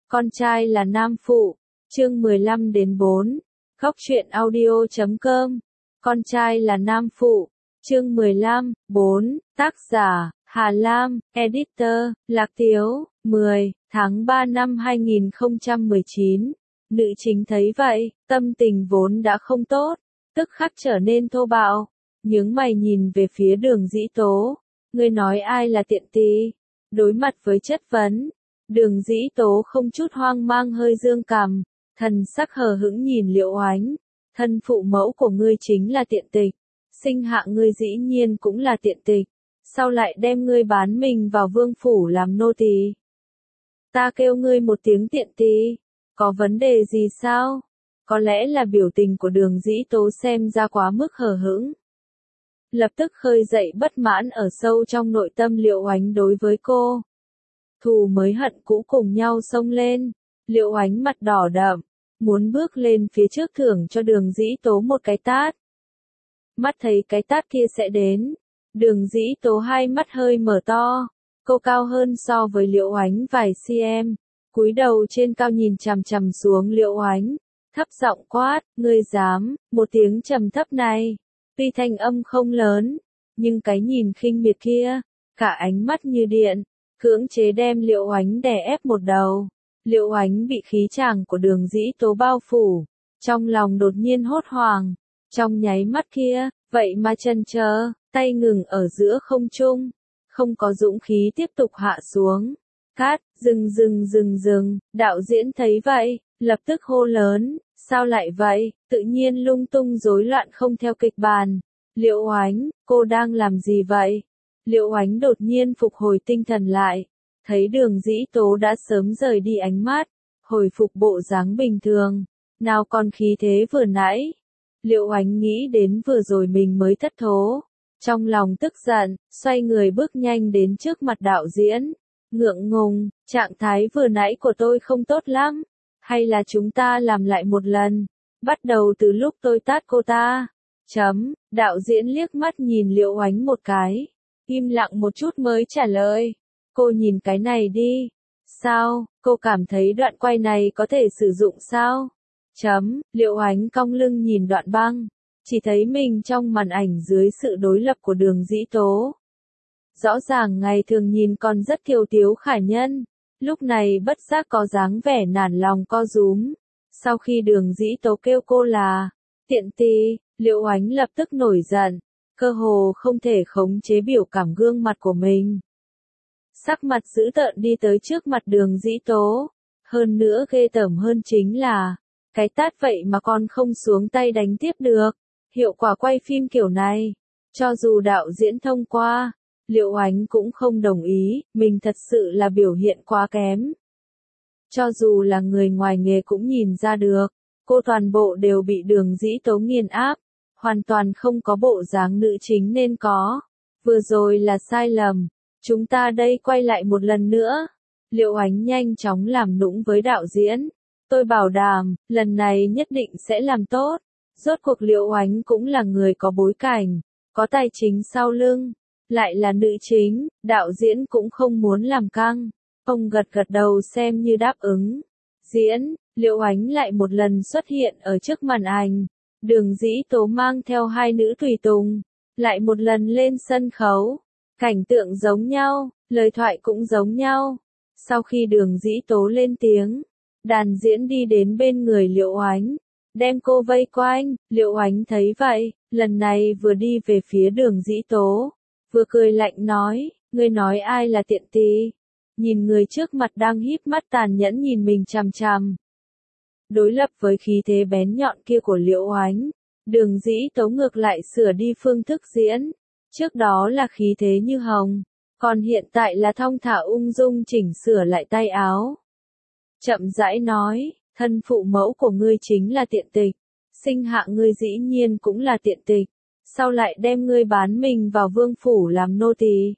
Con trai là nam phụ, chương 15-4, khóc chuyện audio.com. Con trai là nam phụ, chương 15, 4, tác giả, Hà Lam, editor, Lạc Tiếu, 10, tháng 3 năm 2019. Nữ chính thấy vậy, tâm tình vốn đã không tốt, tức khắc trở nên thô bạo, nhướng mày nhìn về phía Đường Dĩ Tố. Ngươi nói ai là tiện tì? Đối mặt với chất vấn, Đường Dĩ Tố không chút hoang mang hơi dương cằm, thần sắc hờ hững nhìn Liễu Oánh. Thân phụ mẫu của ngươi chính là tiện tịch, sinh hạ ngươi dĩ nhiên cũng là tiện tịch, sao lại đem ngươi bán mình vào vương phủ làm nô tỳ? Ta kêu ngươi một tiếng tiện tì, có vấn đề gì sao? Có lẽ là biểu tình của Đường Dĩ Tố xem ra quá mức hờ hững, lập tức khơi dậy bất mãn ở sâu trong nội tâm Liễu Oánh đối với cô. Thù mới hận cũ cùng nhau xông lên, Liễu Oánh mặt đỏ đậm, muốn bước lên phía trước thưởng cho Đường Dĩ Tố một cái tát. Mắt thấy cái tát kia sẽ đến, Đường Dĩ Tố hai mắt hơi mở to, cô cao hơn so với Liễu Oánh vài cm, cúi đầu trên cao nhìn chằm chằm xuống Liễu Oánh, thấp giọng quát, ngươi dám? Một tiếng trầm thấp này, tuy thanh âm không lớn, nhưng cái nhìn khinh miệt kia, cả ánh mắt như điện, cưỡng chế đem Liễu Oánh đè ép một đầu. Liễu Oánh bị khí chàng của Đường Dĩ Tố bao phủ, trong lòng đột nhiên hốt hoảng, trong nháy mắt kia, vậy mà chần chờ, tay ngừng ở giữa không trung, không có dũng khí tiếp tục hạ xuống. Cát, dừng, đạo diễn thấy vậy, lập tức hô lớn, sao lại vậy, tự nhiên lung tung rối loạn không theo kịch bản. Liễu Oánh, cô đang làm gì vậy? Liễu Oánh đột nhiên phục hồi tinh thần lại, thấy Đường Dĩ Tố đã sớm rời đi ánh mắt, hồi phục bộ dáng bình thường, nào còn khí thế vừa nãy. Liễu Oánh nghĩ đến vừa rồi mình mới thất thố, trong lòng tức giận, xoay người bước nhanh đến trước mặt đạo diễn, ngượng ngùng, trạng thái vừa nãy của tôi không tốt lắm, hay là chúng ta làm lại một lần, bắt đầu từ lúc tôi tát cô ta. Đạo diễn liếc mắt nhìn Liễu Oánh một cái, im lặng một chút mới trả lời. Cô nhìn cái này đi. Sao, cô cảm thấy đoạn quay này có thể sử dụng sao? Liễu Oánh cong lưng nhìn đoạn băng, chỉ thấy mình trong màn ảnh dưới sự đối lập của Đường Dĩ Tố. Rõ ràng ngày thường nhìn còn rất kiều tiếu khả nhân, lúc này bất giác có dáng vẻ nản lòng co rúm. Sau khi Đường Dĩ Tố kêu cô là tiện tì, Liễu Oánh lập tức nổi giận, cơ hồ không thể khống chế biểu cảm gương mặt của mình. Sắc mặt dữ tợn đi tới trước mặt Đường Dĩ Tố. Hơn nữa ghê tởm hơn chính là, cái tát vậy mà con không xuống tay đánh tiếp được. Hiệu quả quay phim kiểu này, cho dù đạo diễn thông qua, Liễu Oánh cũng không đồng ý, mình thật sự là biểu hiện quá kém. Cho dù là người ngoài nghề cũng nhìn ra được, cô toàn bộ đều bị Đường Dĩ Tố nghiền áp, hoàn toàn không có bộ dáng nữ chính nên có. Vừa rồi là sai lầm. Chúng ta đây quay lại một lần nữa. Liễu Oánh nhanh chóng làm nũng với đạo diễn. Tôi bảo đảm, lần này nhất định sẽ làm tốt. Rốt cuộc Liễu Oánh cũng là người có bối cảnh, có tài chính sau lưng, lại là nữ chính, đạo diễn cũng không muốn làm căng. Ông gật đầu xem như đáp ứng. Diễn, Liễu Oánh lại một lần xuất hiện ở trước màn ảnh. Đường Dĩ Tố mang theo hai nữ tùy tùng, lại một lần lên sân khấu. Cảnh tượng giống nhau, lời thoại cũng giống nhau. Sau khi Đường Dĩ Tố lên tiếng, đàn diễn đi đến bên người Liễu Oánh, đem cô vây quanh. Liễu Oánh thấy vậy, lần này vừa đi về phía Đường Dĩ Tố, vừa cười lạnh nói, ngươi nói ai là tiện tì? Nhìn người trước mặt đang híp mắt tàn nhẫn nhìn mình chằm chằm. Đối lập với khí thế bén nhọn kia của Liễu Oánh, Đường Dĩ Tố ngược lại sửa đi phương thức diễn. Trước đó là khí thế như hồng, còn hiện tại là thong thả ung dung chỉnh sửa lại tay áo. Chậm rãi nói, thân phụ mẫu của ngươi chính là tiện tịch, sinh hạ ngươi dĩ nhiên cũng là tiện tịch, sao lại đem ngươi bán mình vào vương phủ làm nô tỳ?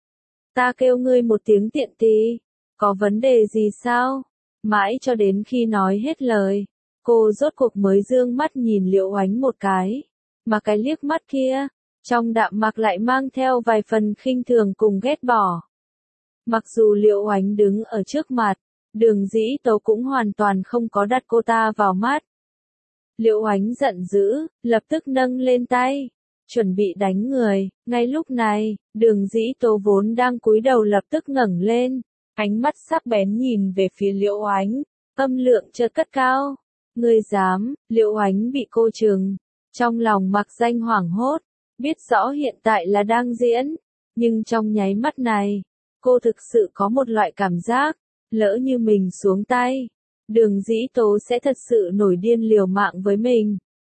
Ta kêu ngươi một tiếng tiện tì, có vấn đề gì sao? Mãi cho đến khi nói hết lời, cô rốt cuộc mới dương mắt nhìn Liễu Oánh một cái, mà cái liếc mắt kia, trong đạm mạc lại mang theo vài phần khinh thường cùng ghét bỏ. Mặc dù Liễu Oánh đứng ở trước mặt, Đường Dĩ Tố cũng hoàn toàn không có đặt cô ta vào mắt. Liễu Oánh giận dữ, lập tức nâng lên tay, chuẩn bị đánh người. Ngay lúc này, Đường Dĩ Tố vốn đang cúi đầu lập tức ngẩng lên, ánh mắt sắc bén nhìn về phía Liễu Oánh, âm lượng chợt cất cao. Ngươi dám? Liễu Oánh bị cô trừng, trong lòng mặc danh hoảng hốt, biết rõ hiện tại là đang diễn, nhưng trong nháy mắt này, cô thực sự có một loại cảm giác, lỡ như mình xuống tay, Đường Dĩ Tố sẽ thật sự nổi điên liều mạng với mình.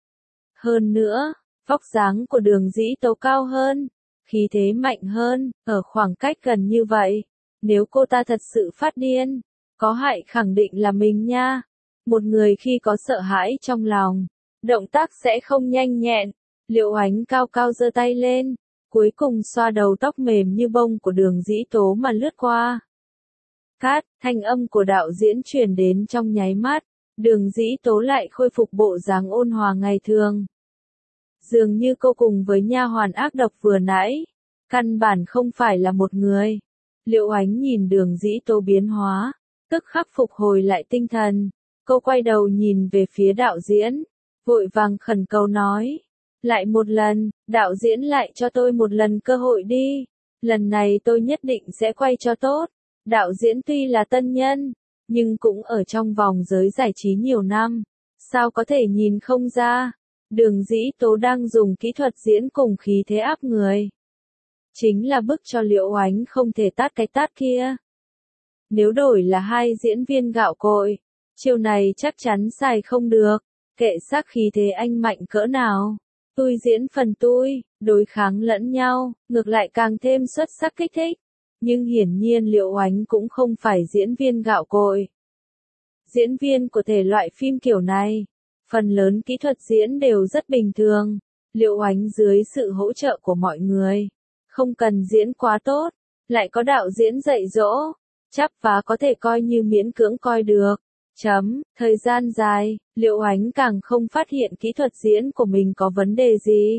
Hơn nữa, vóc dáng của Đường Dĩ Tố cao hơn, khí thế mạnh hơn, ở khoảng cách gần như vậy, nếu cô ta thật sự phát điên, có hại khẳng định là mình nha. Một người khi có sợ hãi trong lòng, động tác sẽ không nhanh nhẹn. Liễu Oánh cao cao giơ tay lên, cuối cùng xoa đầu tóc mềm như bông của Đường Dĩ Tố mà lướt qua. Cát, thanh âm của đạo diễn truyền đến trong nháy mắt, Đường Dĩ Tố lại khôi phục bộ dáng ôn hòa ngày thường. Dường như cô cùng với nha hoàn ác độc vừa nãy, căn bản không phải là một người. Liễu Oánh nhìn Đường Dĩ Tố biến hóa, tức khắc phục hồi lại tinh thần, cô quay đầu nhìn về phía đạo diễn, vội vàng khẩn cầu nói, lại một lần, đạo diễn lại cho tôi một lần cơ hội đi, lần này tôi nhất định sẽ quay cho tốt. Đạo diễn tuy là tân nhân, nhưng cũng ở trong vòng giới giải trí nhiều năm, sao có thể nhìn không ra, Đường Dĩ Tố đang dùng kỹ thuật diễn cùng khí thế áp người. Chính là bức cho Liễu Oánh không thể tát cái tát kia. Nếu đổi là hai diễn viên gạo cội, chiêu này chắc chắn xài không được, kệ xác khí thế anh mạnh cỡ nào. Tôi diễn phần tôi, đối kháng lẫn nhau, ngược lại càng thêm xuất sắc kích thích. Nhưng hiển nhiên Liễu Oánh cũng không phải diễn viên gạo cội. Diễn viên của thể loại phim kiểu này, phần lớn kỹ thuật diễn đều rất bình thường. Liễu Oánh dưới sự hỗ trợ của mọi người, không cần diễn quá tốt, lại có đạo diễn dạy dỗ, chắp vá có thể coi như miễn cưỡng coi được. Thời gian dài, Liễu Oánh càng không phát hiện kỹ thuật diễn của mình có vấn đề gì.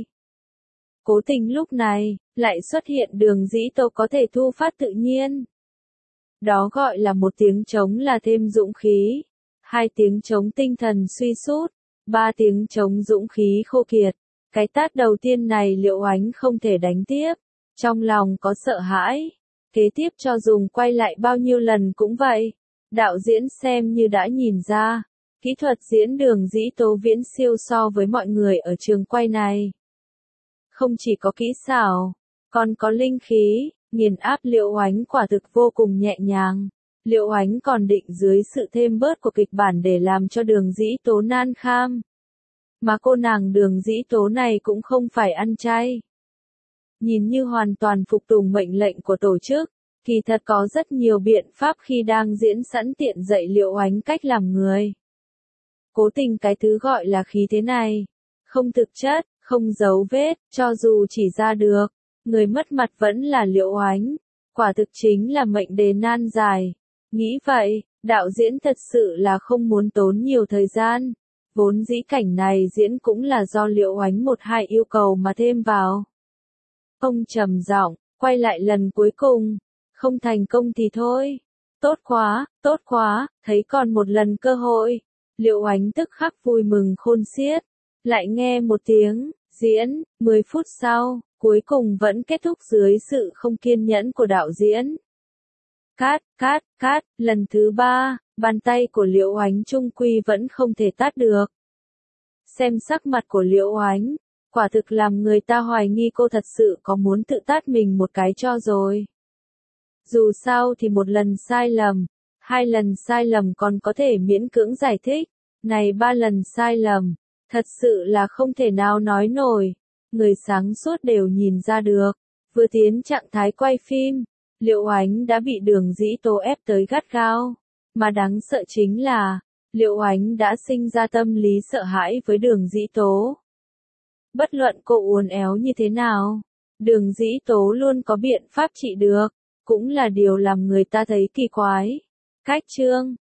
Cố tình lúc này, lại xuất hiện Đường Dĩ Tố có thể thu phát tự nhiên. Đó gọi là một tiếng trống là thêm dũng khí, 2 tiếng trống tinh thần suy sút, 3 tiếng trống dũng khí khô kiệt. Cái tát đầu tiên này Liễu Oánh không thể đánh tiếp, trong lòng có sợ hãi. Kế tiếp cho dùng quay lại bao nhiêu lần cũng vậy. Đạo diễn xem như đã nhìn ra, kỹ thuật diễn Đường Dĩ Tố viễn siêu so với mọi người ở trường quay này. Không chỉ có kỹ xảo, còn có linh khí, nghiền áp Liễu Oánh quả thực vô cùng nhẹ nhàng. Liễu Oánh còn định dưới sự thêm bớt của kịch bản để làm cho Đường Dĩ Tố nan kham. Mà cô nàng Đường Dĩ Tố này cũng không phải ăn chay. Nhìn như hoàn toàn phục tùng mệnh lệnh của tổ chức, kỳ thật có rất nhiều biện pháp khi đang diễn sẵn tiện dạy Liễu Oánh cách làm người. Cố tình cái thứ gọi là khí thế này, không thực chất, không dấu vết, cho dù chỉ ra được, người mất mặt vẫn là Liễu Oánh, quả thực chính là mệnh đề nan giải. Nghĩ vậy, đạo diễn thật sự là không muốn tốn nhiều thời gian, vốn dĩ cảnh này diễn cũng là do Liễu Oánh một hai yêu cầu mà thêm vào. Ông trầm giọng, quay lại lần cuối cùng, không thành công thì thôi. Tốt quá, thấy còn một lần cơ hội. Liễu Oánh tức khắc vui mừng khôn xiết, lại nghe một tiếng, diễn, 10 phút sau, cuối cùng vẫn kết thúc dưới sự không kiên nhẫn của đạo diễn. Cát, lần thứ 3, bàn tay của Liễu Oánh chung quy vẫn không thể tát được. Xem sắc mặt của Liễu Oánh, quả thực làm người ta hoài nghi cô thật sự có muốn tự tát mình một cái cho rồi. Dù sao thì một lần sai lầm, 2 lần sai lầm còn có thể miễn cưỡng giải thích, này 3 lần sai lầm, thật sự là không thể nào nói nổi. Người sáng suốt đều nhìn ra được, vừa tiến trạng thái quay phim, Liễu Oánh đã bị Đường Dĩ Tố ép tới gắt gao, mà đáng sợ chính là, Liễu Oánh đã sinh ra tâm lý sợ hãi với Đường Dĩ Tố. Bất luận cô uốn éo như thế nào, Đường Dĩ Tố luôn có biện pháp trị được, cũng là điều làm người ta thấy kỳ quái. Cách chương